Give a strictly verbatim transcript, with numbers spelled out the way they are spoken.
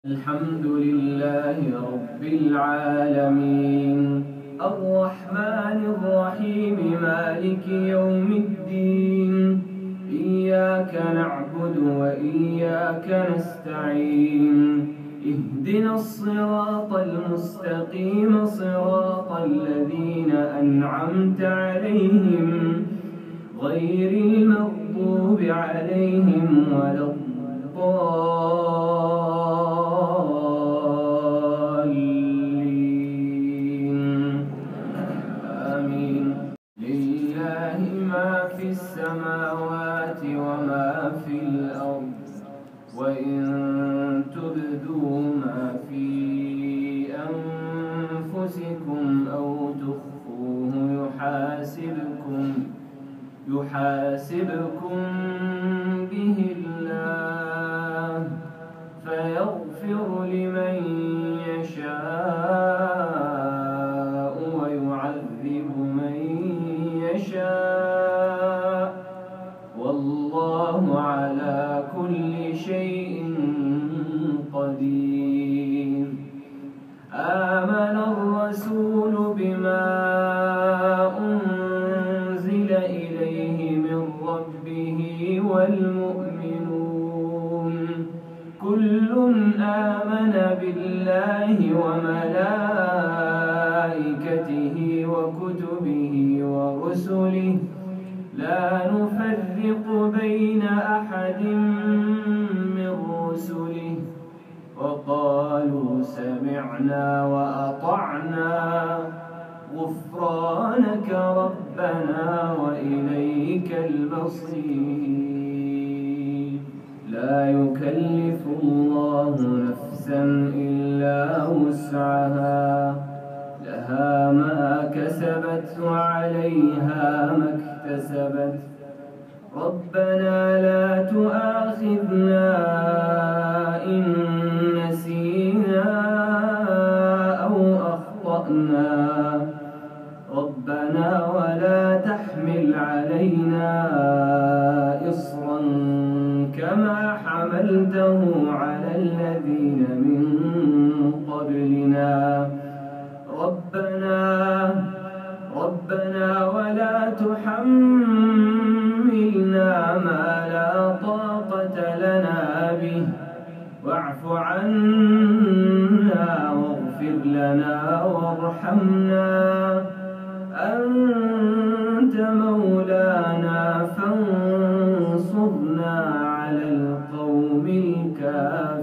الحمد لله رب العالمين الرحمن الرحيم مالك يوم الدين إياك نعبد وإياك نستعين اهدنا الصراط المستقيم صراط الذين أنعمت عليهم غير المغضوب عليهم ولا الضالين آمين. لله ما في السماوات وما في الأرض وإن تبدوا ما في أنفسكم أو تخفوه يحاسبكم يحاسبكم به الله فيغفر لمن يشاء ويعذب من يشاء والله على كل شيء قدير. آمن الرسول بما أنزل إليه من ربه والمؤمنون كل آمن بالله وملائكته وكتبه ورسله لا نفرق بين أحد من رسله وقالوا سمعنا وأطعنا غفرانك ربنا وإليك المصير. لا يكلف الله نفسا إلا وسعها لها ما كسبت وعليها ما اكتسبت ربنا لا تؤاخذنا إن نسينا أو أخطأنا ربنا ولا تحمل علينا إصرا كما حملته على الذين من قبلنا ربنا ربنا ولا تحملنا ما لا طاقة لنا به واعف عنا واغفر لنا وارحمنا أنت مولانا فانصرنا على القوم الكافرين.